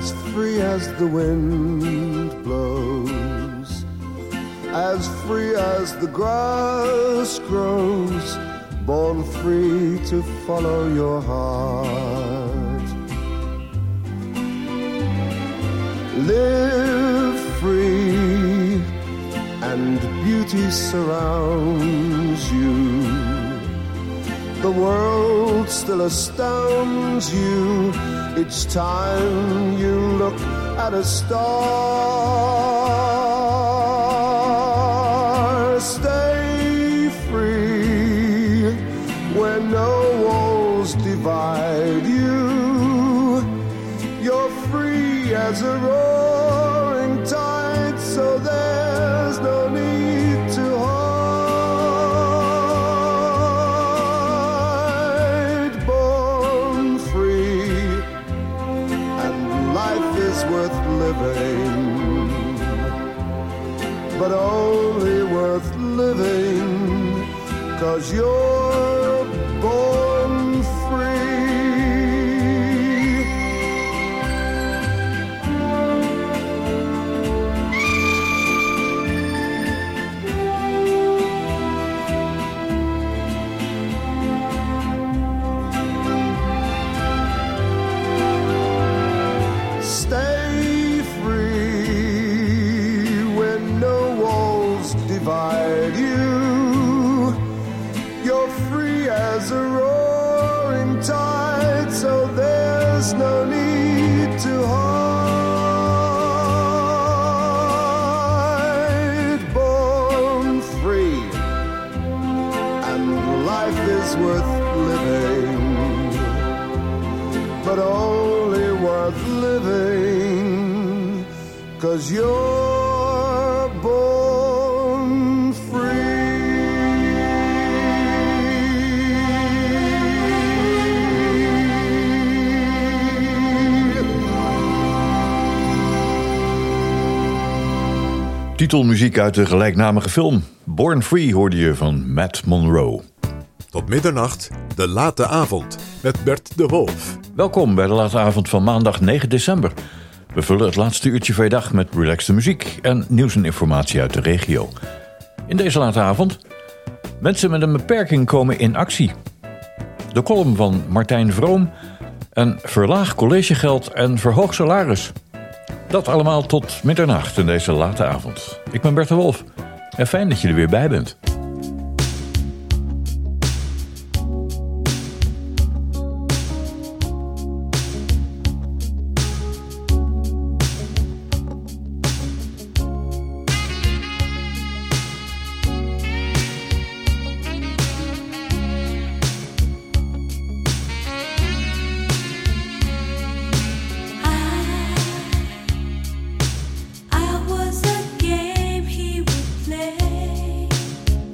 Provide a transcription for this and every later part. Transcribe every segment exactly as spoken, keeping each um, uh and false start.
as free as the wind blows, as free as the grass grows, born free to follow your heart. Live free and beauty surrounds you. The world still astounds you each time you look at a star. Stay free where no walls divide you. You're free as a roaring tide, so there's no need to hide. Born free, and life is worth living, but only worth living 'cause you're born free. Stay free when no walls divide you. You're free as a roaring tide, so there's no need to hide. Born free, and life is worth living, but only worth living 'cause you're born free. Titelmuziek uit de gelijknamige film. Born Free hoorde je van Matt Monro. Tot middernacht, de late avond, met Bert de Wolf. Welkom bij de late avond van maandag negen december. We vullen het laatste uurtje van je dag met relaxte muziek en nieuws en informatie uit de regio. In deze late avond, mensen met een beperking komen in actie. De column van Martijn Vroom en verlaag collegegeld en verhoog salaris. Dat allemaal tot middernacht in deze late avond. Ik ben Bert de Wolf en fijn dat je er weer bij bent. I was a game he would play.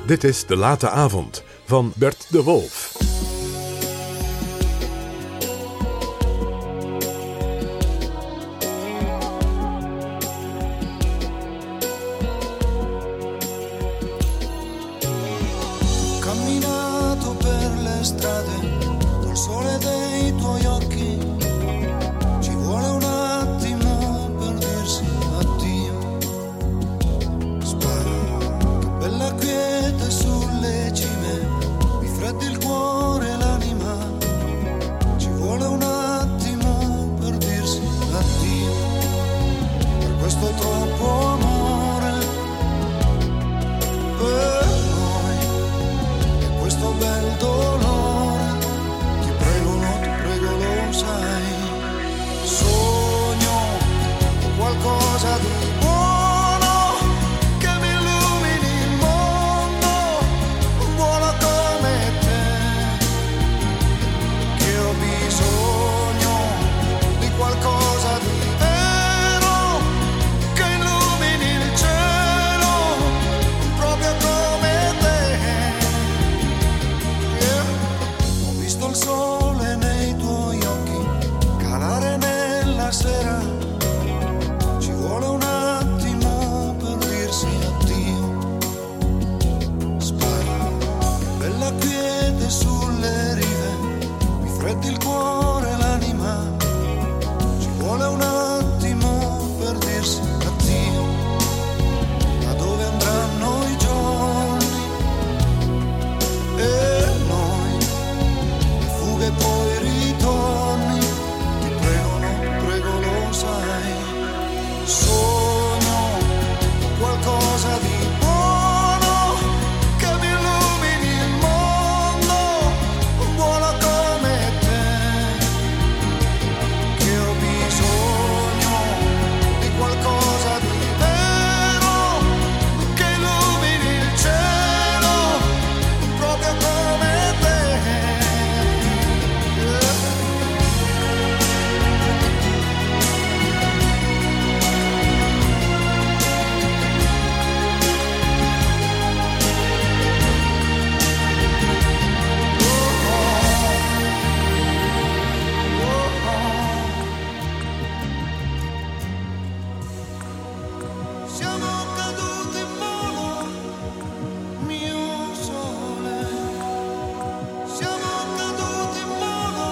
Dit is De Late Avond van Bert de Wolf. Camminato per le strade col sole dei tuoi occhi, ci vuole un attimo per dirsi addio. Spara, che bella quiete sulle cime, mi freddi il cuore e l'anima, ci vuole un attimo per dirsi addio. Per questo troppo amore per noi e questo bel dolore, ti prego, no, ti prego, lo sai. Sogno qualcosa di buono che mi illumini il mondo, buono come te, che ho bisogno di qualcosa di vero che illumini il cielo, proprio come te. Yeah. Ho visto il sole nei tuoi occhi calare nella sera, ci vuole un attimo per dirsi addio. Spara, bella quiete sulle rive, mi freddi il cuore e l'anima, ci vuole un attimo per dirsi addio. Da dove andranno i giorni e noi, le fughe e poi ritorni, ti prego, no, ti prego, lo sai. Sogno qualcosa di buono che mi illumini il mondo, buono come te, che ho bisogno di qualcosa di vero che illumini il cielo, proprio come te. Yeah. Siamo caduti in volo, mio sole. Siamo caduti in volo.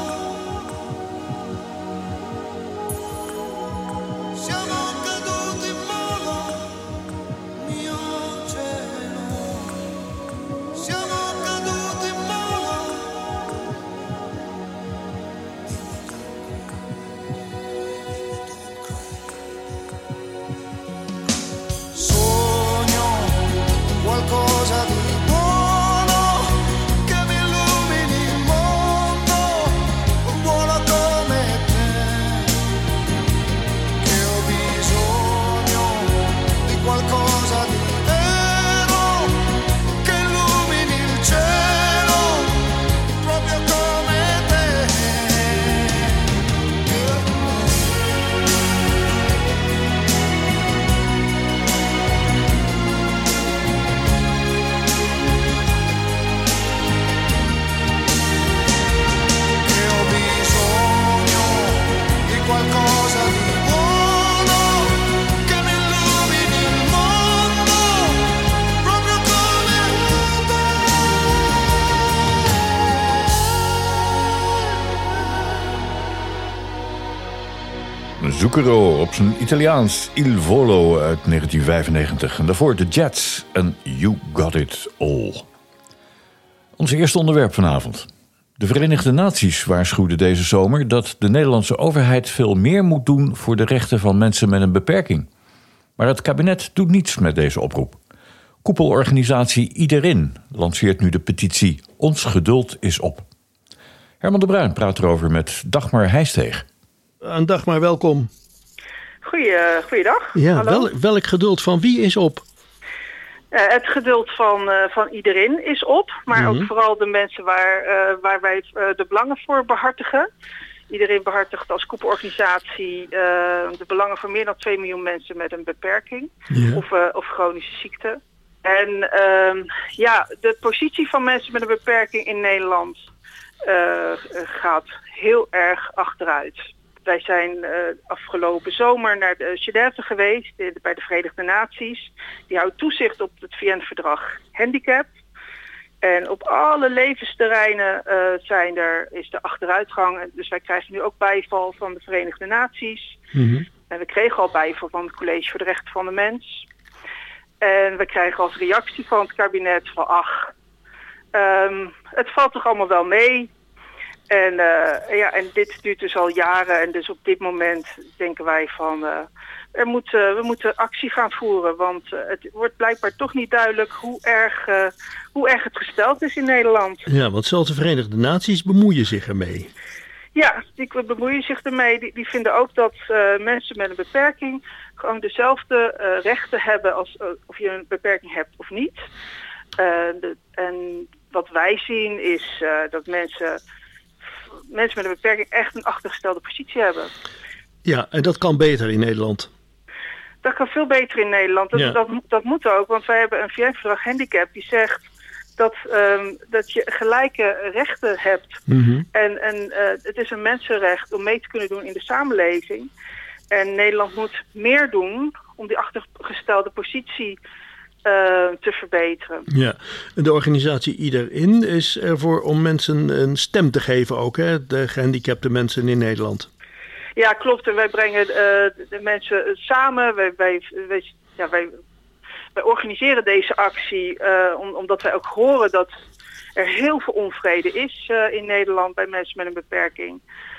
Siamo caduti in volo, mio cielo. Siamo caduti in volo. Sogno qualcosa di buono che mi illumini il mondo, buono come te, che ho bisogno di qualcosa di vero che illumini il cielo, proprio come te. Che ho bisogno di qualcosa di buono che mi illumini il mondo, proprio come Zucchero op zijn Italiaans, Il Volo uit negentien vijfennegentig. En daarvoor de Jets en You Got It All. Ons eerste onderwerp vanavond. De Verenigde Naties waarschuwden deze zomer dat de Nederlandse overheid veel meer moet doen voor de rechten van mensen met een beperking. Maar het kabinet doet niets met deze oproep. Koepelorganisatie Iedereen lanceert nu de petitie Ons geduld is op. Herman de Bruin praat erover met Dagmar Heijsteeg. Een dag maar welkom. Goeie, goeiedag. Ja, Hallo. wel, welk geduld van wie is op? Uh, het geduld van, uh, van iedereen is op, maar mm-hmm. ook vooral de mensen waar, uh, waar wij uh, de belangen voor behartigen. Iedereen behartigt als koepelorganisatie uh, de belangen van meer dan twee miljoen mensen met een beperking ja. of, uh, of chronische ziekte. En um, ja, de positie van mensen met een beperking in Nederland uh, gaat heel erg achteruit. Wij zijn uh, afgelopen zomer naar de Genève geweest, de, bij de Verenigde Naties. Die houdt toezicht op het V N-verdrag handicap. En op alle levensterreinen uh, zijn er, is de achteruitgang. Dus wij krijgen nu ook bijval van de Verenigde Naties. Mm-hmm. En we kregen al bijval van het College voor de Rechten van de Mens. En we krijgen als reactie van het kabinet van ach, um, het valt toch allemaal wel mee. En, uh, ja, en dit duurt dus al jaren en dus op dit moment denken wij van uh, er moet, uh, we moeten actie gaan voeren. Want uh, het wordt blijkbaar toch niet duidelijk hoe erg, uh, hoe erg het gesteld is in Nederland. Ja, want zelfs de Verenigde Naties bemoeien zich ermee. Ja, die bemoeien zich ermee. Die, die vinden ook dat uh, mensen met een beperking gewoon dezelfde uh, rechten hebben als uh, of je een beperking hebt of niet. Uh, de, en wat wij zien is uh, dat mensen, mensen met een beperking echt een achtergestelde positie hebben. Ja, en dat kan beter in Nederland. Dat kan veel beter in Nederland. Dat, ja. dat, dat moet ook, want wij hebben een V N-verdrag handicap die zegt dat, um, dat je gelijke rechten hebt. Mm-hmm. En, en uh, het is een mensenrecht om mee te kunnen doen in de samenleving. En Nederland moet meer doen om die achtergestelde positie uh, te verbeteren. Ja, de organisatie Iederin is ervoor om mensen een stem te geven ook, hè? De gehandicapte mensen in Nederland. Ja, klopt. En wij brengen uh, de mensen samen. Wij, wij, wij, ja, wij, wij organiseren deze actie uh, om, omdat wij ook horen dat er heel veel onvrede is uh, in Nederland bij mensen met een beperking.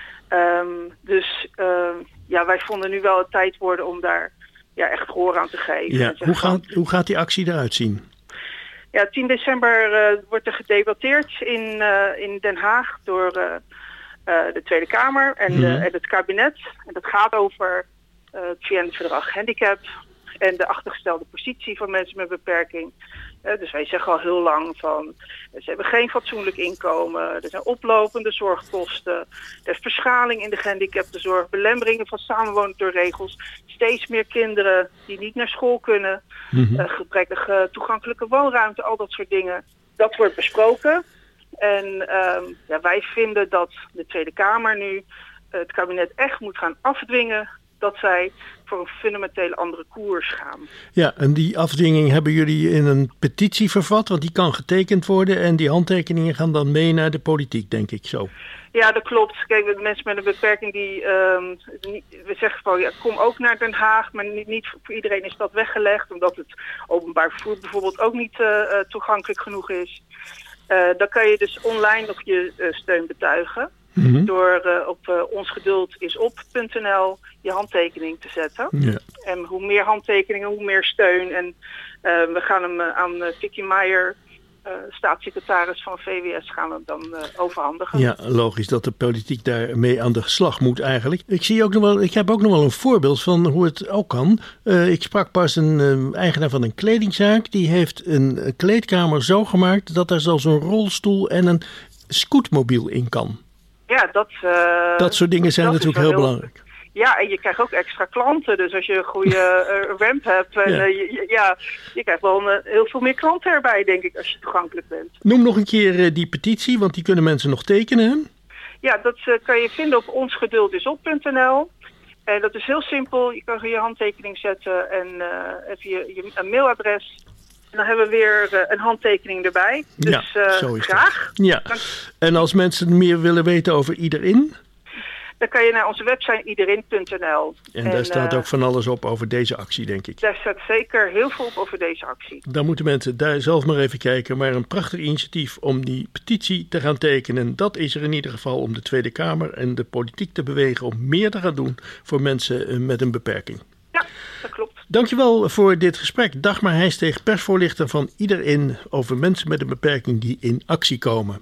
Um, dus uh, ja, wij vonden nu wel het tijd worden om daar ja, echt gehoor aan te geven. Ja, hoe, gaat, hoe gaat die actie eruit zien? Ja, tien december uh, wordt er gedebatteerd in, uh, in Den Haag door uh, uh, de Tweede Kamer en, mm-hmm. uh, en het kabinet. En dat gaat over uh, het V N-verdrag handicap en de achtergestelde positie van mensen met beperking. Uh, dus wij zeggen al heel lang van, uh, ze hebben geen fatsoenlijk inkomen, er zijn oplopende zorgkosten, er is verschaling in de gehandicaptenzorg, belemmeringen van samenwonen door regels, steeds meer kinderen die niet naar school kunnen, mm-hmm. uh, gebrekkige toegankelijke woonruimte, al dat soort dingen. Dat wordt besproken. En uh, ja, wij vinden dat de Tweede Kamer nu uh, het kabinet echt moet gaan afdwingen dat zij voor een fundamentele andere koers gaan. Ja, en die afdwinging hebben jullie in een petitie vervat, want die kan getekend worden en die handtekeningen gaan dan mee naar de politiek, denk ik zo. Ja, dat klopt. Kijk, de mensen met een beperking die, um, niet, we zeggen van ja, kom ook naar Den Haag, maar niet, niet voor iedereen is dat weggelegd, omdat het openbaar vervoer bijvoorbeeld ook niet uh, uh, toegankelijk genoeg is. Uh, dan kan je dus online nog je uh, steun betuigen. Mm-hmm. Door uh, op uh, onsgeduldisop punt n l je handtekening te zetten. Yeah. En hoe meer handtekeningen, hoe meer steun. En uh, we gaan hem uh, aan uh, Vicky Meijer, uh, staatssecretaris van V W S, gaan we hem dan uh, overhandigen. Ja, logisch dat de politiek daarmee aan de slag moet eigenlijk. Ik zie ook nog wel, ik heb ook nog wel een voorbeeld van hoe het ook kan. Uh, ik sprak pas een uh, eigenaar van een kledingzaak. Die heeft een kleedkamer zo gemaakt dat er zelfs een rolstoel en een scootmobiel in kan. Ja, dat, uh, dat soort dingen zijn natuurlijk heel, heel belangrijk. Ja, en je krijgt ook extra klanten. Dus als je een goede uh, ramp hebt, en, ja. Uh, je, ja, je krijgt wel een, heel veel meer klanten erbij, denk ik, als je toegankelijk bent. Noem nog een keer uh, die petitie, want die kunnen mensen nog tekenen, hè? Ja, dat uh, kan je vinden op onsgeduldisop punt n l. En dat is heel simpel. Je kan je handtekening zetten en uh, even je, je een mailadres. En dan hebben we weer uh, een handtekening erbij. Dus ja, uh, zo is graag. Dat. Ja. En als mensen meer willen weten over Iederin? Dan kan je naar onze website iederin punt n l. En, en daar staat uh, ook van alles op over deze actie, denk ik. Daar staat zeker heel veel op over deze actie. Dan moeten mensen daar zelf maar even kijken. Maar een prachtig initiatief om die petitie te gaan tekenen. Dat is er in ieder geval om de Tweede Kamer en de politiek te bewegen om meer te gaan doen voor mensen met een beperking. Ja, dat klopt. Dankjewel voor dit gesprek. Dagmar Heijsteeg, persvoorlichter van Iederin over mensen met een beperking die in actie komen.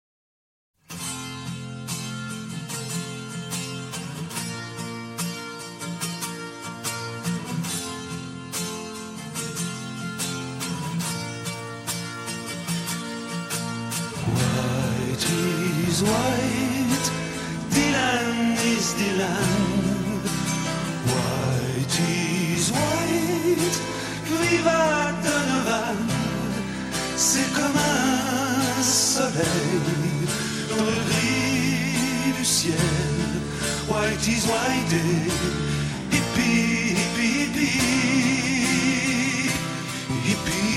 White is white, Dylan is Dylan. White is white, viva Donovan. c'est comme un soleil dans le gris du ciel. White is white day, hippie, hippie, hippie, hippie,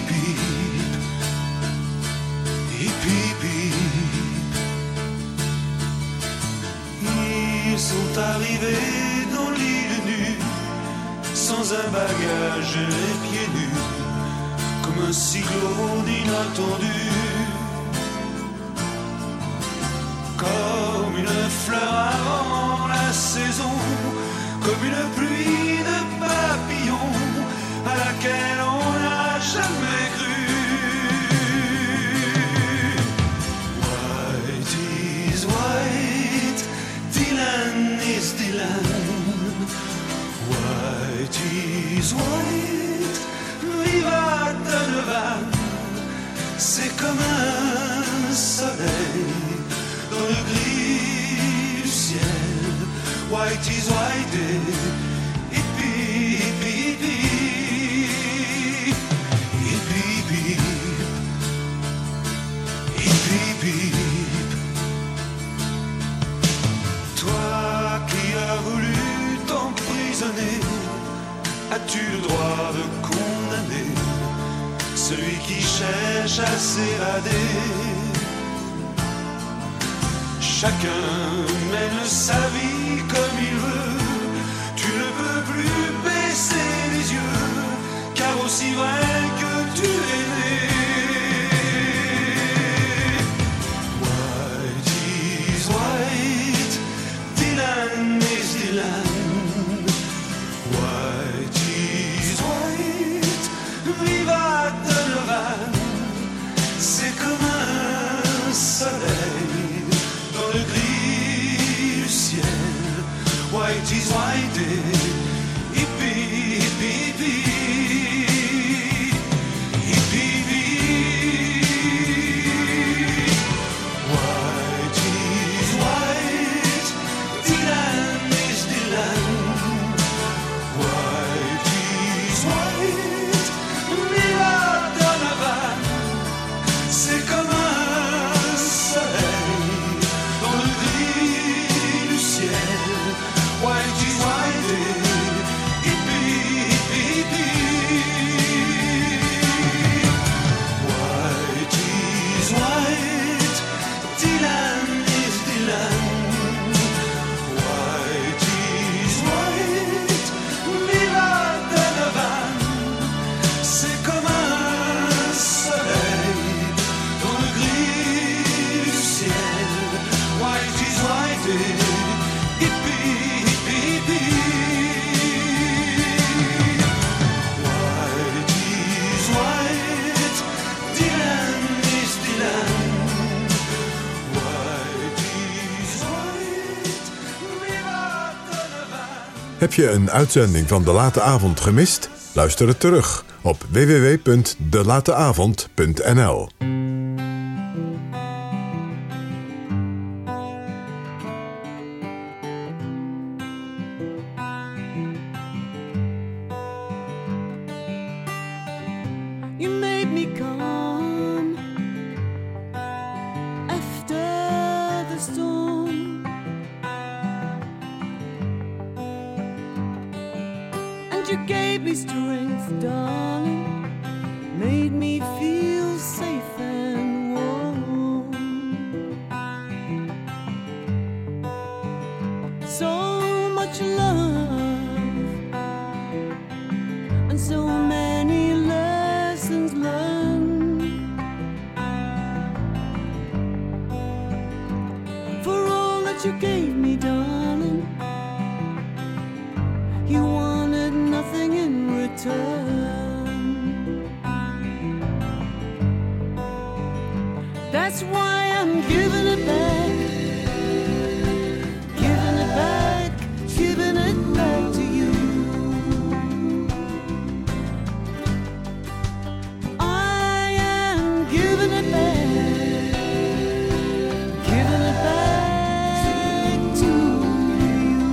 hippie, hippie. Ils sont arrivés dans l'île nue, sans un bagage, les pieds nus, comme un cyclone inattendu. Comme une fleur avant la saison, comme une pluie de papillons à laquelle on n'a jamais cru. White is white, Dylan is Dylan. White is white, viva Donovan. C'est comme un soleil dans le gris du ciel. White is white day, hippie, hippie, hippie, hippie, hippie, hippie. Toi qui as voulu t'emprisonner, as-tu le droit de condamner celui qui cherche à s'évader? Chacun mène sa vie comme il veut. Tu ne peux plus baisser les yeux, car aussi vrai que tu es né. White is white, Dylan is Dylan. White is white, viva Donovan. C'est comme un soleil dans le gris du ciel. White is white day, hippie, hippie, hippie, hippie, hippie. White is white, Dylan is Dylan. White is white, viva Donovan. C'est comme un soleil dans le gris du ciel. White is white day, hippie, hippie, hippie. White is white, Dylan is Dylan. White is white, viva Donovan. C'est comme un soleil dans le gris du ciel. White is white day, hippie, hippie, hippie. White is white, Dylan is Dylan. White is white, viva Donovan. Heb je een uitzending van De Late Avond gemist? Luister het terug op w w w punt de late avond punt n l. You made me calm after the storm, and you gave me strength, darling, made me feel safe and warm. So much love and so many lessons learned. For all that you gave me, darling, you wanted nothing in return. That's why I'm giving it back, giving it back, giving it back to you. I am giving it back, giving it back to you.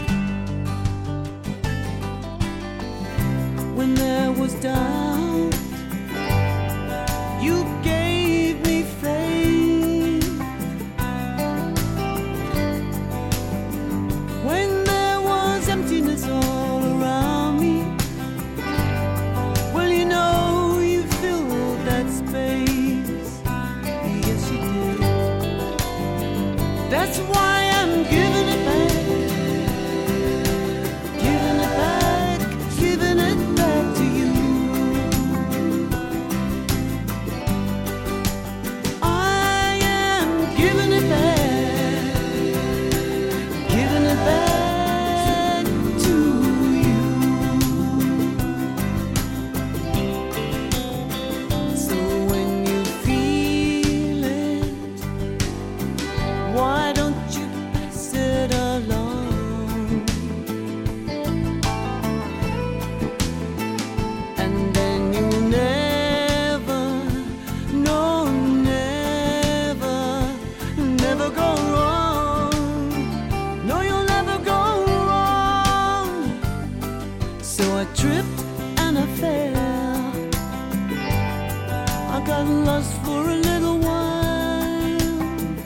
When there was doubt You gave me faith when there was emptiness all around me. Well, you know you filled that space. Yes, you did. That's why I'm giving it back. Giving it back, giving it back to you. I am giving it back, giving it back to you. So when you feel it, why don't you pass it along? And then you never, no, never, never go wrong. No, you'll never go wrong. So I tripped and I fell. I got lost for a little while.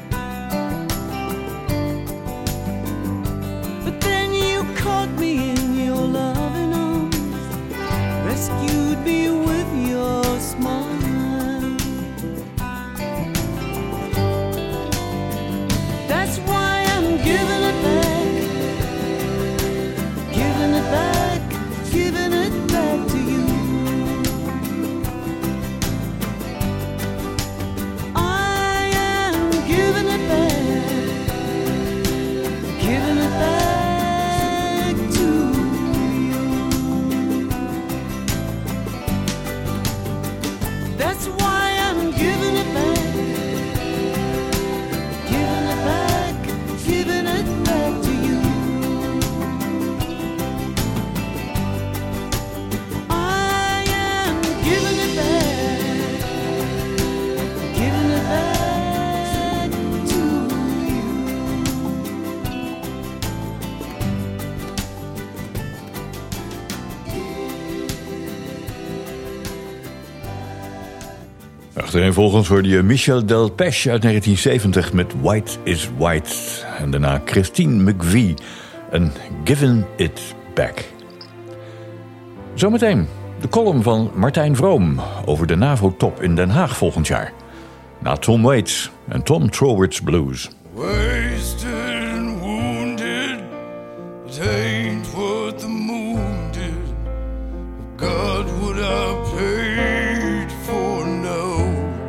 But then you caught me in your loving arms, rescued me with your smile. That's why I'm giving it back, giving it back, giving it back to you. I am giving it back, giving it back to you. That's why I'm giving it back, giving it back, giving it back to you. I am giving it back, giving it back to you. Achtereenvolgens hoorde je Michel Delpech uit negentien zeventig met White is White. En daarna Christine McVie en Giving It Back. Zometeen de column van Martijn Vroom over de NAVO-top in Den Haag volgend jaar. Na Tom Waits en Tom Trower's Blues. Wasted and wounded, it ain't what the moon did. God, would I paid for now?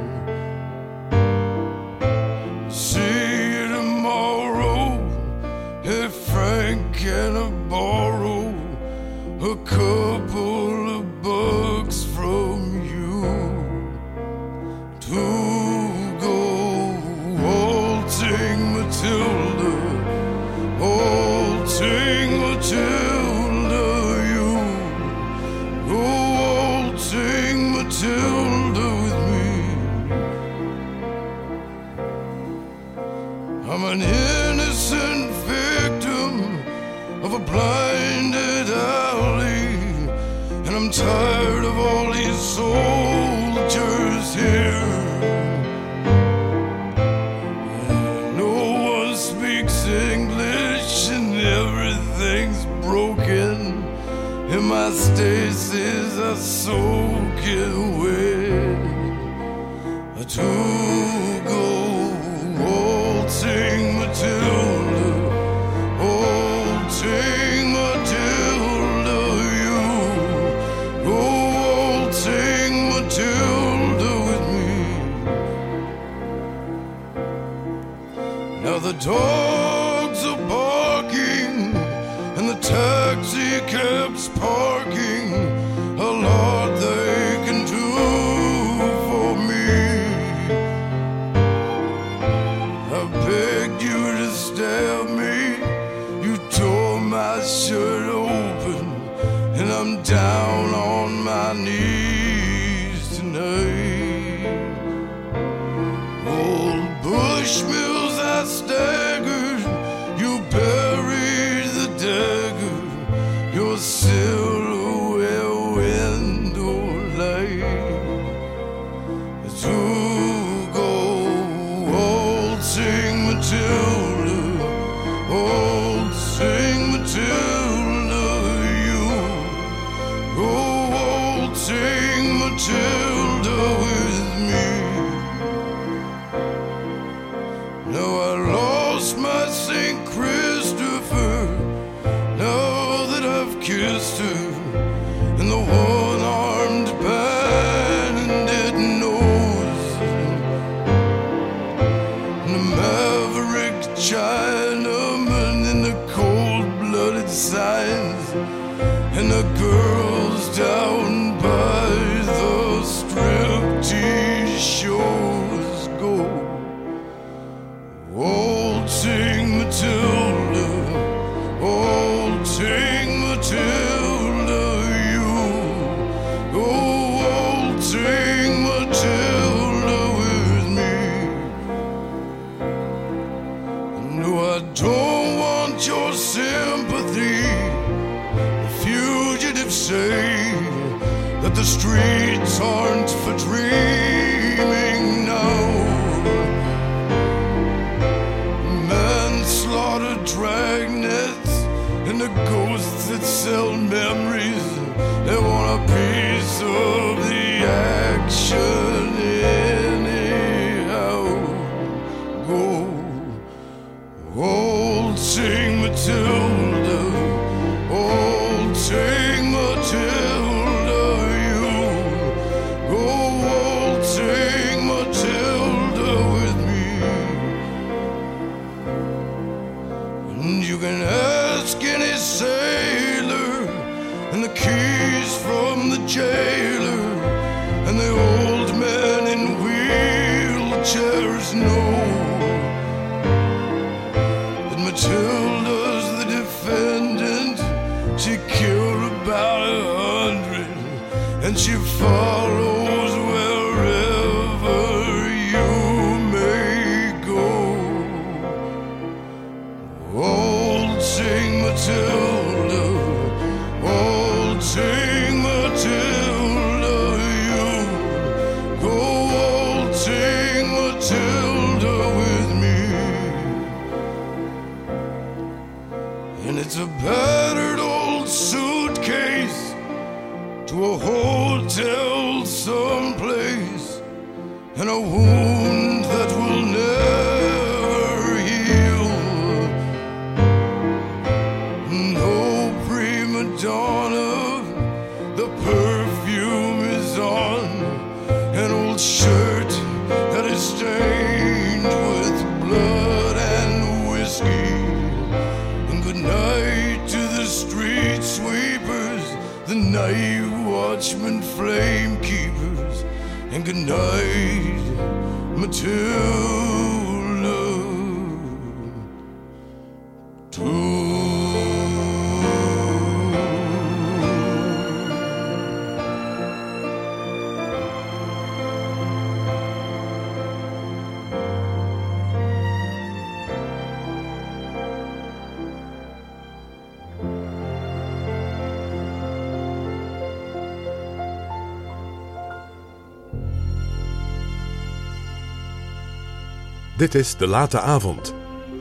See you tomorrow, if Frank can I borrow a couple of bucks from you to go waltzing Matilda, waltzing Matilda, you go waltzing Matilda with me. I'm an innocent victim of a blinded alley, and I'm tired of all these soldiers here. No one speaks English and everything's broken, and my stasis are soaking wet. To go waltzing Matilda, waltzing Matilda, you go waltzing Matilda with me. Now the dogs are barking and the taxi cab's parking. A lot they can do for me. I begged you to stab me, you tore my shirt open, and I'm down on my knees tonight. Old Bushmills, I staggered, you buried the dagger, your silhouette window light. It's take Matilda with me. Now I lost my Saint Christopher, now that I've kissed her, and the one-armed bandit knows, and the maverick Chinaman and the cold-blooded signs, and the girls down by the striptease shows go waltzing Matilda, waltzing Matilda, you go waltzing Matilda with me. No, I don't want your sympathy. Fugitives say that the streets aren't for dreaming now. Manslaughter, dragnets, and the ghosts that sell memories, they want a piece of the action anyhow. Go waltzing Matilda, waltzing Matilda, you go waltzing Matilda with me. And you can ask any sailor, and the keys from the jailer, and the old men in wheelchairs know that Matilda's the defendant. She killed about a hundred, and she follows wherever you may go. Waltzing Matilda, waltzing Matilda, you go waltzing Matilda with me. And it's a battered old suitcase to a hotel someplace, and a wound that will never heal. No prima donna, the perfume is on an old shirt that is stained with blood and whiskey. And good night to the street sweepers, the night watchmen, flame keepers, and good night, Matilda, too. Dit is De Late Avond.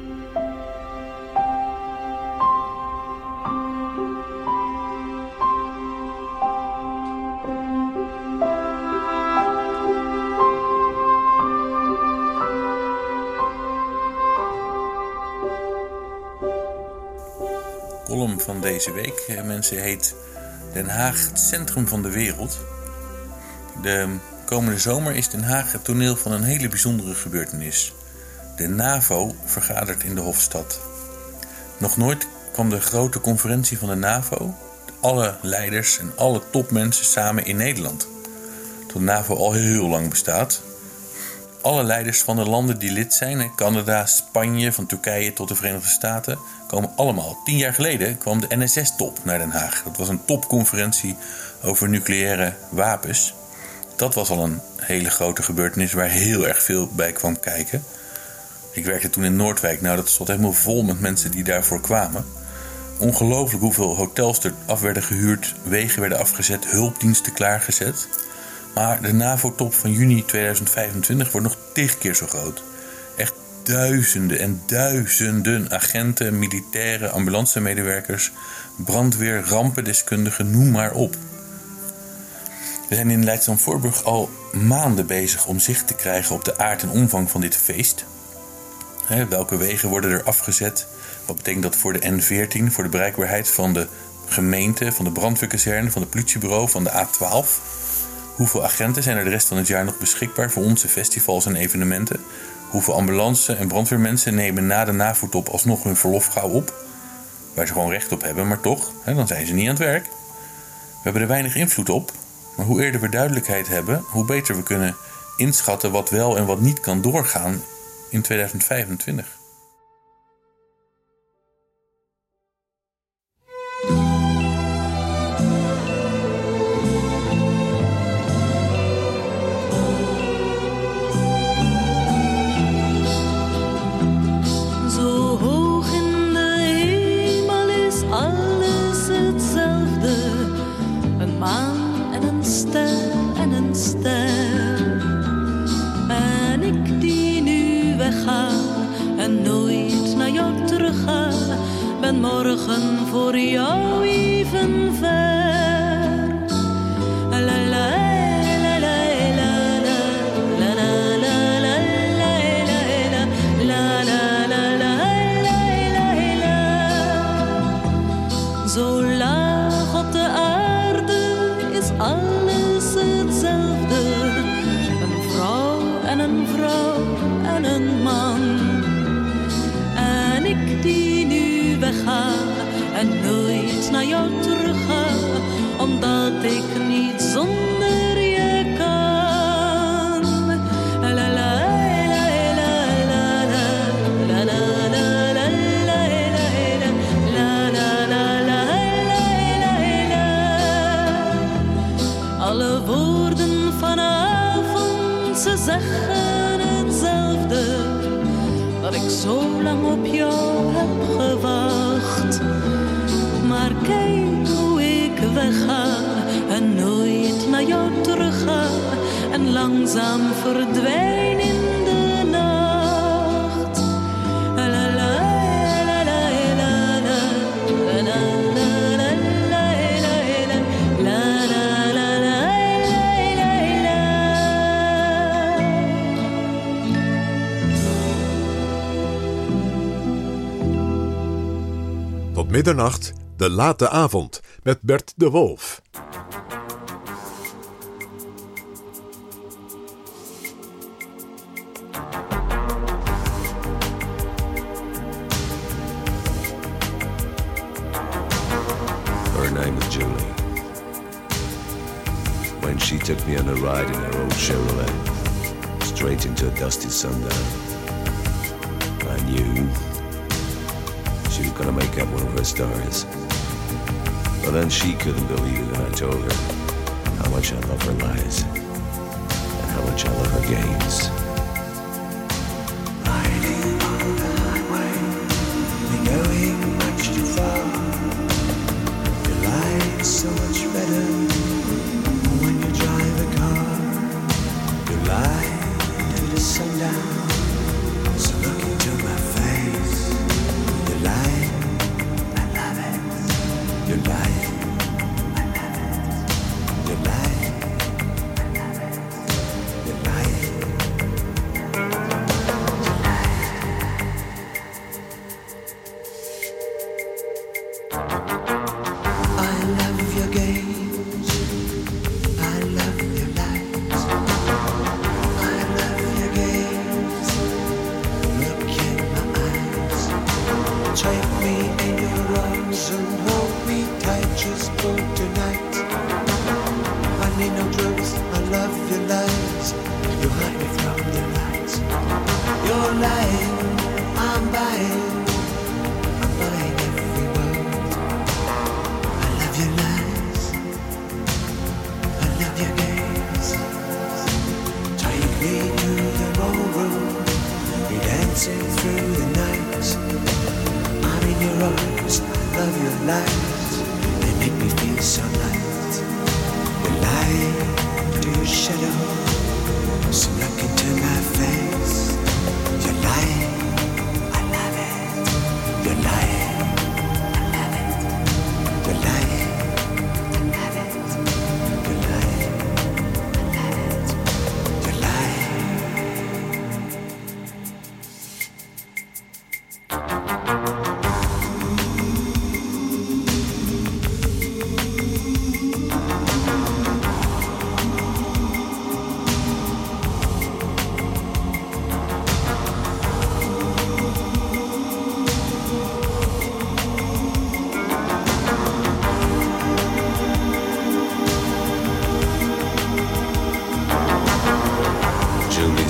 Column van deze week, mensen, heet Den Haag het centrum van de wereld. De komende zomer is Den Haag het toneel van een hele bijzondere gebeurtenis. De NAVO vergadert in de Hofstad. Nog nooit kwam de grote conferentie van de NAVO, alle leiders en alle topmensen samen in Nederland. Terwijl de NAVO al heel lang bestaat. Alle leiders van de landen die lid zijn, Canada, Spanje, van Turkije tot de Verenigde Staten, komen allemaal. Tien jaar geleden kwam de N S S-top naar Den Haag. Dat was een topconferentie over nucleaire wapens. Dat was al een hele grote gebeurtenis waar heel erg veel bij kwam kijken. Ik werkte toen in Noordwijk. Nou, dat stond helemaal vol met mensen die daarvoor kwamen. Ongelooflijk hoeveel hotels er af werden gehuurd, wegen werden afgezet, hulpdiensten klaargezet. Maar de NAVO-top van juni tweeduizend vijfentwintig wordt nog tig keer zo groot. Echt duizenden en duizenden agenten, militairen, ambulancemedewerkers, brandweer, rampendeskundigen, noem maar op. We zijn in Leidschendam-Voorburg al maanden bezig om zicht te krijgen op de aard en omvang van dit feest. He, welke wegen worden er afgezet? Wat betekent dat voor de N veertien, voor de bereikbaarheid van de gemeente, van de brandweerkazerne, van het politiebureau, van de A twaalf? Hoeveel agenten zijn er de rest van het jaar nog beschikbaar voor onze festivals en evenementen? Hoeveel ambulance- en brandweermensen nemen na de NAVO-top alsnog hun verlof gauw op? Waar ze gewoon recht op hebben, maar toch, he, dan zijn ze niet aan het werk. We hebben er weinig invloed op, maar hoe eerder we duidelijkheid hebben, hoe beter we kunnen inschatten wat wel en wat niet kan doorgaan in tweeduizend vijfentwintig. Zo hoog in de hemel is alles hetzelfde. Een maan en een ster en een ster. En ik die nu wegga en nooit naar jou terugga, ben morgen voor jou even ver. La la la la la la la la la la la la la la. Zo laag op de aarde is alles hetzelfde. Een vrouw en een vrouw en een man. En ik die nu wegga en nooit naar jou terugga, omdat ik niet zonder je kan. La la la la la la la la la la la. Alle woorden vanavond, ze zeggen hetzelfde. Dat ik zo lang op jou heb gewacht. Maar kijk hoe ik wegga en nooit naar jou terugga. En langzaam verdwijn in de nacht. La la la la la la la la la la la la. Tot middernacht, de late avond, met Bert de Wolf. Her name was Julie. When she took me on a ride in her old Chevrolet, straight into a dusty sundown, I knew she was gonna make up one of her stars. But then she couldn't believe it when I told her how much I love her lies and how much I love her games. Riding on the highway, we're going much too far. Your life's so much better when you drive a car. You lie to the sundown, so look into my face. You lie, I love it. You lie, I love it. You lie, I love it. You lie. I love your games. I love your lies. I love your games. Look in my eyes. Take me in your arms and hold me tight just for tonight. I need no drugs. I love your lies. You hide me from the lights. You're lying. I'm buying. I'm buying every word. I love your lies. I love your games. Take me to the ballroom. We're dancing through the night. I'm in your arms. I love your lies. They make me feel so light. You lie to your shadow. So look into my face. You lie. I love it. You lie. I love it. You lie. I love it. You lie.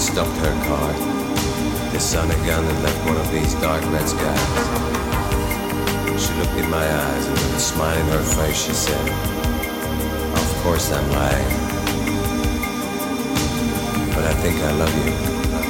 stopped her car. The sun again and left one of these dark red skies. She looked in my eyes and with a smile in her face she said, of course I'm lying, but I think I love you.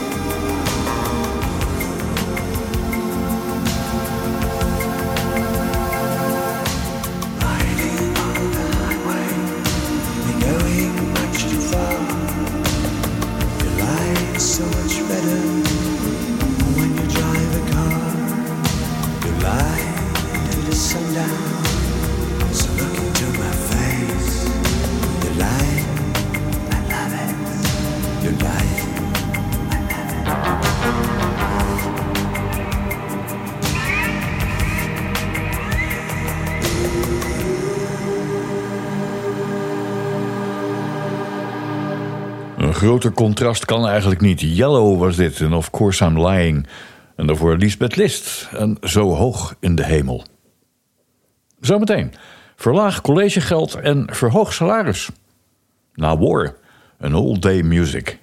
Een groter contrast kan eigenlijk niet. Yellow was dit en Of Course I'm Lying. En daarvoor Lisbeth List en Zo hoog in de hemel. Zometeen. Verlaag collegegeld en verhoog salaris. Na War, een all day music.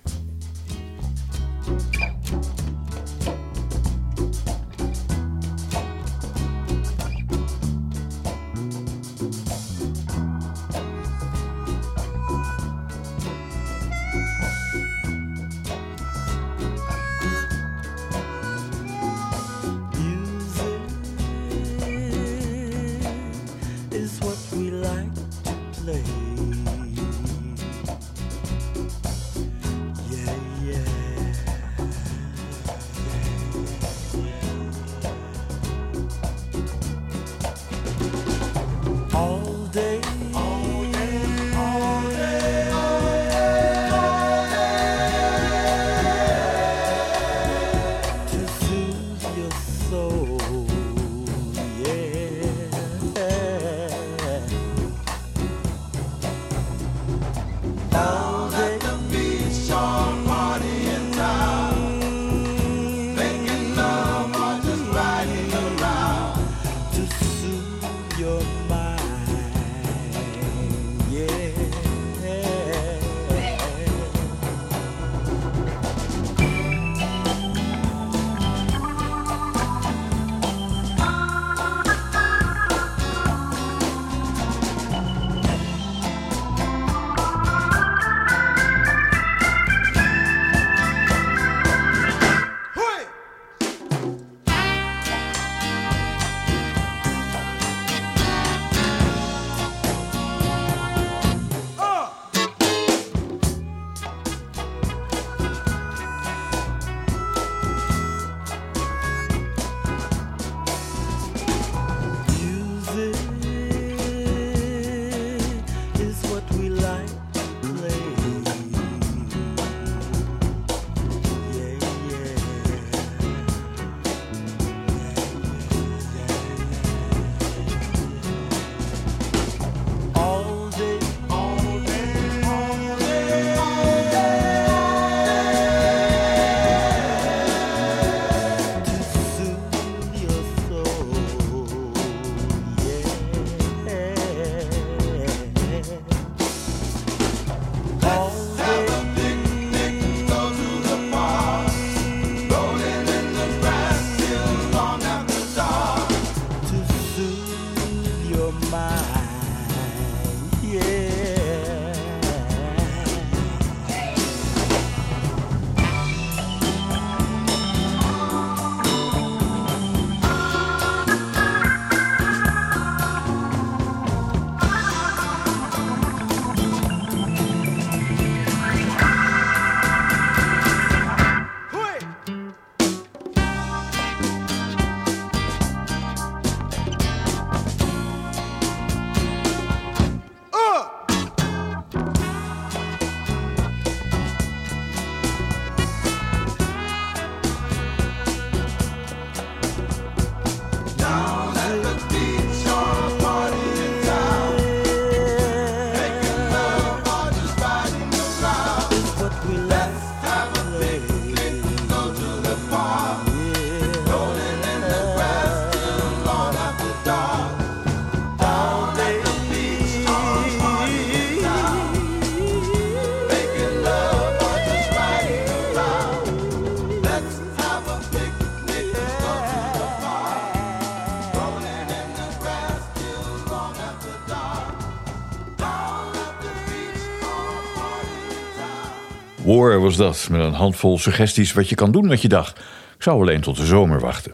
War was dat, met een handvol suggesties wat je kan doen met je dag. Ik zou alleen tot de zomer wachten.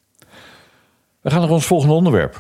We gaan naar ons volgende onderwerp.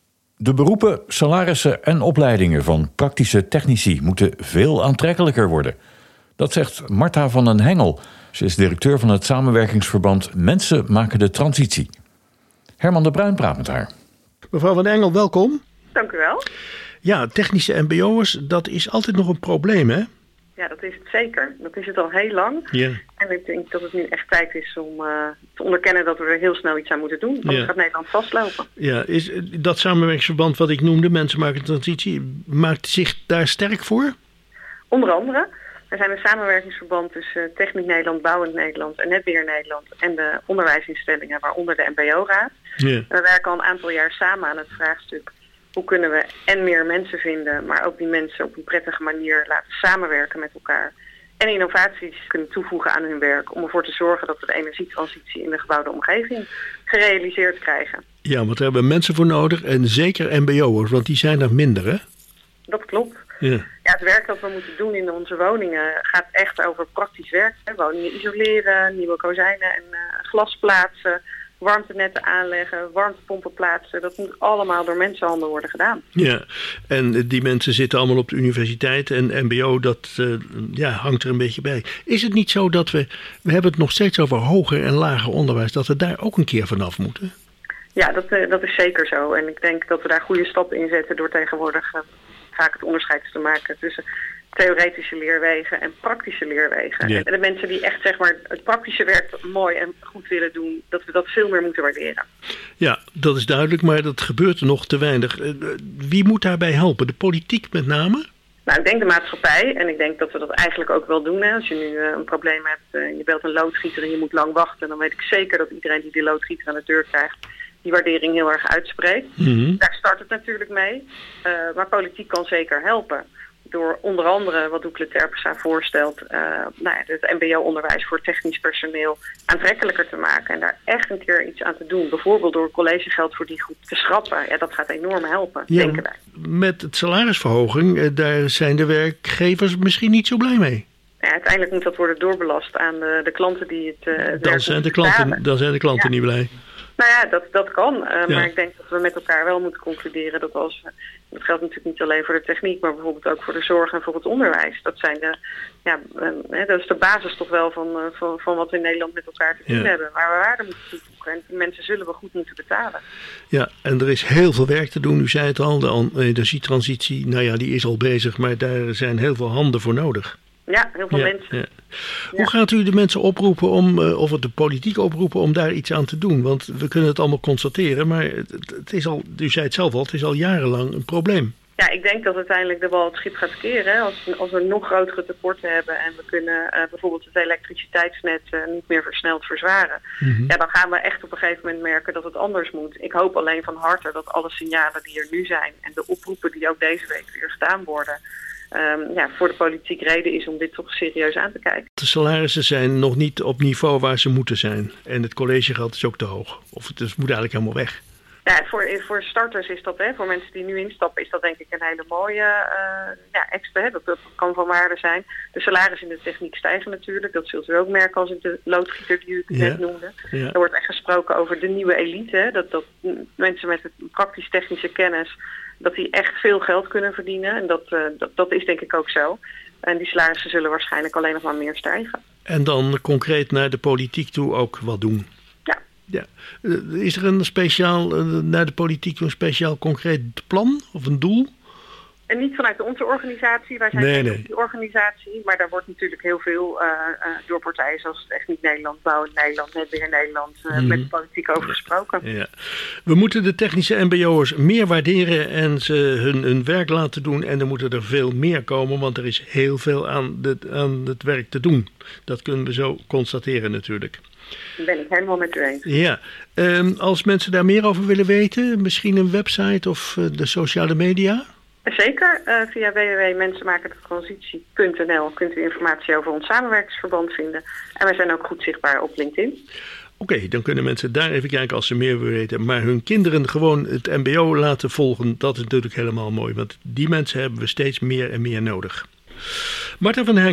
De beroepen, salarissen en opleidingen van praktische technici moeten veel aantrekkelijker worden. Dat zegt Marta van den Hengel. Ze is directeur van het samenwerkingsverband Mensen maken de transitie. Herman de Bruin praat met haar. Mevrouw van den Hengel, welkom. Dank u wel. Ja, technische mbo'ers, dat is altijd nog een probleem, hè? Ja, dat is het zeker. Dat is het al heel lang. Ja. En ik denk dat het nu echt tijd is om uh, te onderkennen dat we er heel snel iets aan moeten doen. Anders Ja. gaat Nederland vastlopen. Ja, is dat samenwerkingsverband wat ik noemde, Mensen maken de transitie, maakt zich daar sterk voor? Onder andere, er zijn een samenwerkingsverband tussen Techniek Nederland, Bouwend Nederland en Netbeheer Nederland en de onderwijsinstellingen, waaronder de M B O-raad. Ja. En we werken al een aantal jaar samen aan het vraagstuk: hoe kunnen we en meer mensen vinden, maar ook die mensen op een prettige manier laten samenwerken met elkaar. En innovaties kunnen toevoegen aan hun werk om ervoor te zorgen dat we de energietransitie in de gebouwde omgeving gerealiseerd krijgen. Ja, want daar hebben we mensen voor nodig en zeker mbo'ers, want die zijn er minder, hè? Dat klopt. Ja. Ja, het werk dat we moeten doen in onze woningen gaat echt over praktisch werk. Hè. Woningen isoleren, nieuwe kozijnen en uh, glas plaatsen, warmtenetten aanleggen, warmtepompen plaatsen. Dat moet allemaal door mensenhanden worden gedaan. Ja, en die mensen zitten allemaal op de universiteit en mbo, dat uh, ja, hangt er een beetje bij. Is het niet zo dat we, we hebben het nog steeds over hoger en lager onderwijs, dat we daar ook een keer vanaf moeten? Ja, dat, uh, dat is zeker zo. En ik denk dat we daar goede stappen in zetten door tegenwoordig uh, vaak het onderscheid te maken tussen theoretische leerwegen en praktische leerwegen. Ja. En de mensen die echt zeg maar het praktische werk mooi en goed willen doen, dat we dat veel meer moeten waarderen. Ja, dat is duidelijk, maar dat gebeurt nog te weinig. Wie moet daarbij helpen? De politiek met name? Nou, ik denk de maatschappij en ik denk dat we dat eigenlijk ook wel doen. Hè. Als je nu uh, een probleem hebt, uh, je belt een loodgieter en je moet lang wachten, dan weet ik zeker dat iedereen die die loodgieter aan de deur krijgt, die waardering heel erg uitspreekt. Mm-hmm. Daar start het natuurlijk mee. Uh, maar politiek kan zeker helpen. Door onder andere, wat Doekle Terpstra voorstelt, uh, nou ja, het mbo-onderwijs voor technisch personeel aantrekkelijker te maken. En daar echt een keer iets aan te doen. Bijvoorbeeld door collegegeld voor die groep te schrappen. Ja, dat gaat enorm helpen, Ja, denken wij. met het salarisverhoging, daar zijn de werkgevers misschien niet zo blij mee. Ja, uiteindelijk moet dat worden doorbelast aan de, de klanten die het, uh, het werk Dan zijn de moeten klanten, betalen. dan zijn de klanten Ja. niet blij. Nou ja, dat, dat kan. Uh, Ja. Maar ik denk dat we met elkaar wel moeten concluderen dat als we, dat geldt natuurlijk niet alleen voor de techniek, maar bijvoorbeeld ook voor de zorg en voor het onderwijs. Dat zijn de, ja, uh, dat is de basis toch wel van, uh, van, van wat we in Nederland met elkaar te doen Ja. hebben. Waar we waarde moeten toevoegen. En die mensen zullen we goed moeten betalen. Ja, en er is heel veel werk te doen. U zei het al, de an- energietransitie, nou ja, die is al bezig, maar daar zijn heel veel handen voor nodig. Ja, heel veel Ja, mensen. ja. Hoe gaat u de mensen oproepen om, uh, of het de politiek oproepen om daar iets aan te doen? Want we kunnen het allemaal constateren, maar het, het is al, u zei het zelf al, het is al jarenlang een probleem. Ja, ik denk dat uiteindelijk de wal het schip gaat keren. Hè. Als, als we nog grotere tekorten hebben en we kunnen uh, bijvoorbeeld het elektriciteitsnet uh, niet meer versneld verzwaren. Mm-hmm. Ja, dan gaan we echt op een gegeven moment merken dat het anders moet. Ik hoop alleen van harte dat alle signalen die er nu zijn en de oproepen die ook deze week weer gedaan worden, Um, ja, voor de politiek reden is om dit toch serieus aan te kijken. De salarissen zijn nog niet op niveau waar ze moeten zijn. En het collegegeld is ook te hoog. Of het is, moet eigenlijk helemaal weg. Ja, voor, voor starters is dat, hè, voor mensen die nu instappen, is dat denk ik een hele mooie uh, ja, extra. Hè, dat, dat kan van waarde zijn. De salarissen in de techniek stijgen natuurlijk. Dat zult u ook merken als in de loodgieter die u Ja. net noemde. Ja. Er wordt echt gesproken over de nieuwe elite. Hè, dat, dat mensen met het praktisch-technische kennis, dat die echt veel geld kunnen verdienen. En dat, uh, dat, dat is denk ik ook zo. En die salarissen zullen waarschijnlijk alleen nog maar meer stijgen. En dan concreet naar de politiek toe ook wat doen. Ja. Ja. Uh, Is er een speciaal, uh, naar de politiek toe een speciaal concreet plan of een doel? En niet vanuit onze organisatie, wij zijn Nee, geen nee. die organisatie, maar daar wordt natuurlijk heel veel uh, uh, door partijen zoals Techniek Nederland, Bouwend Nederland, Netbeheer Nederland, uh, Mhm. met de politiek over gesproken. Ja. We moeten de technische mbo'ers meer waarderen en ze hun, hun werk laten doen. En er moeten er veel meer komen, want er is heel veel aan, de, aan het werk te doen. Dat kunnen we zo constateren natuurlijk. Dat ben ik helemaal met u eens. Ja, um, als mensen daar meer over willen weten, misschien een website of uh, de sociale media? Zeker, uh, via w w w punt mensenmakendetransitie punt n l kunt u informatie over ons samenwerkingsverband vinden. En wij zijn ook goed zichtbaar op LinkedIn. Oké, okay, dan kunnen mensen daar even kijken als ze meer willen weten. Maar hun kinderen gewoon het mbo laten volgen, dat is natuurlijk helemaal mooi. Want die mensen hebben we steeds meer en meer nodig. Marta van den Hengel,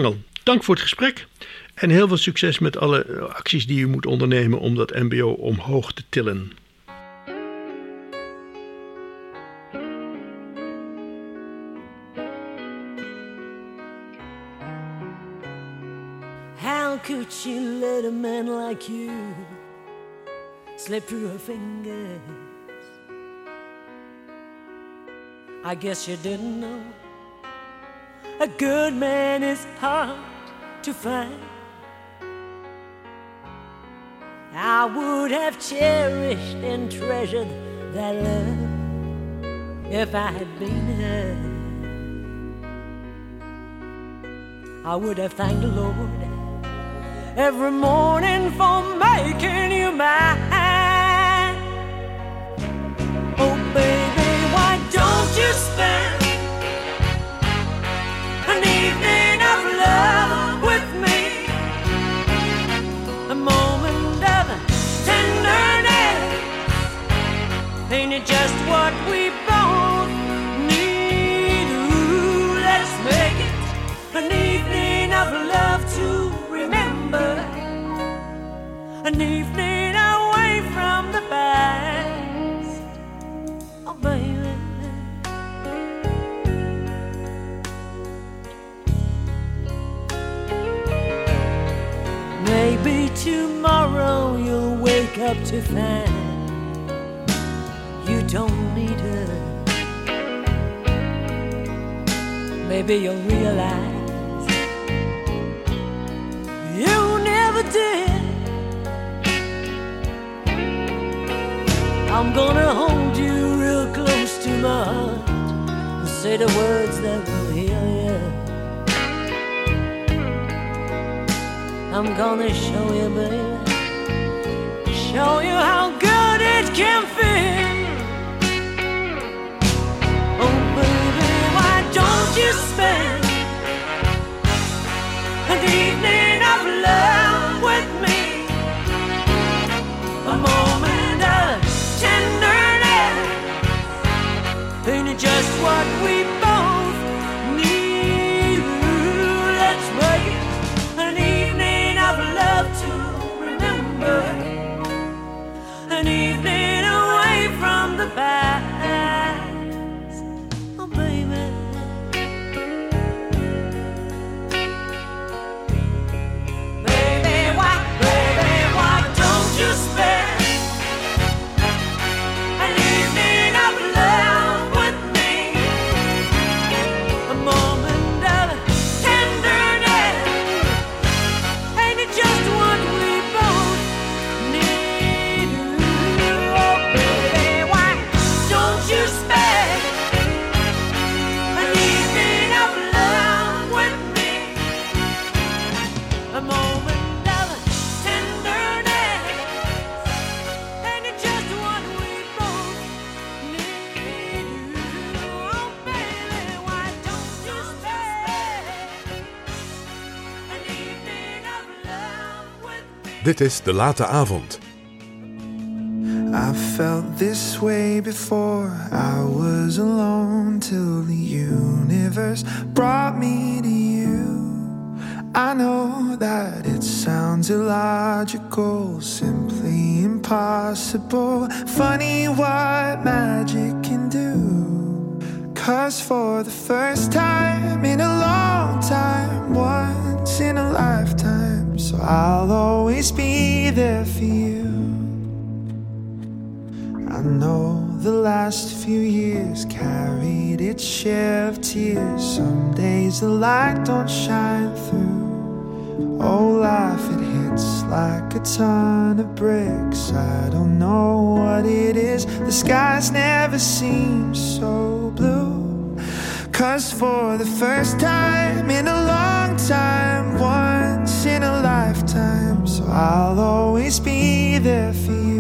Dank voor het gesprek. En heel veel succes met alle acties die u moet ondernemen om dat M B O omhoog te tillen. How could she let a man like you slip through her fingers? I guess you didn't know a good man is hard to find. I would have cherished and treasured that love if I had been her. I would have thanked the Lord every morning for making you mine. Oh baby, why don't you spend an evening of love with me? A moment of tenderness, ain't it just what we both need? Ooh, let's make it an evening of love to remember, an evening away from the past. Oh baby, maybe tomorrow you'll wake up to find you don't need her. Maybe you'll realize you never did. I'm gonna hold you real close to my heart and say the words that will heal you. I'm gonna show you, baby, show you how good it can feel. Oh baby, why don't you spend an evening of love with me? A moment of tenderness, ain't it just what we both need? Ooh, let's make it an evening of love to remember, an evening away from the past. Oh baby, baby, why, baby, why don't you spend an evening of love with me? A moment of tenderness, ain't it just what we both need? Oh baby, why don't you spend an evening of love with me? A moment of tenderness, ain't it just what we both need? Oh baby, why don't you spend an evening of love with me? Dit is De Late Avond. I felt this way before. I was alone till the universe brought me to you. I know that it sounds illogical, simply impossible. Funny what magic can do. 'Cause for the first time in a long time, once in a lifetime, so I'll always be there for you. I know the last few years carried its share of tears. Some days the light don't shine through. Oh, life, it hits like a ton of bricks. I don't know what it is. The skies never seem so blue. 'Cause for the first time in a long time, once in a lifetime, so I'll always be there for you.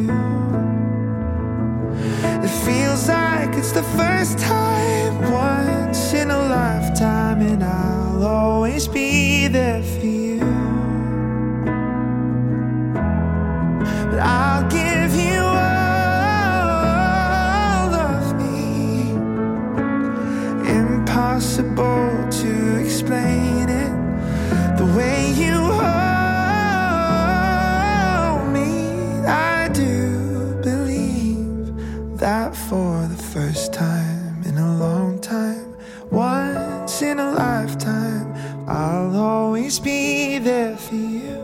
It feels like it's the first time, once in a lifetime, and I'll always be there for you. But I'll give you all of me. Impossible to explain it. The way I'll always be there for you.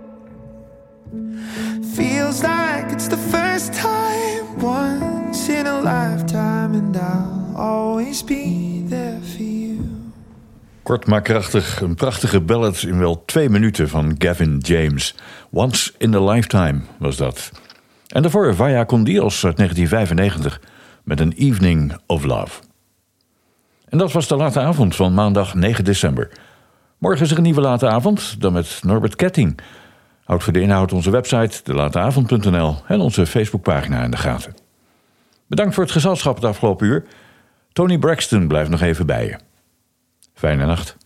Feels like it's the first time, once in a lifetime, and I'll always be there for you. Kort maar krachtig, een prachtige ballad in wel twee minuten van Gavin James. Once in a Lifetime was dat. En daarvoor Vaya con Dios uit negentien vijfennegentig met een Evening of Love. En dat was de late avond van maandag negen december. Morgen is er een nieuwe late avond, dan met Norbert Ketting. Houd voor de inhoud onze website de late avond punt n l en onze Facebookpagina in de gaten. Bedankt voor het gezelschap het afgelopen uur. Tony Braxton blijft nog even bij je. Fijne nacht.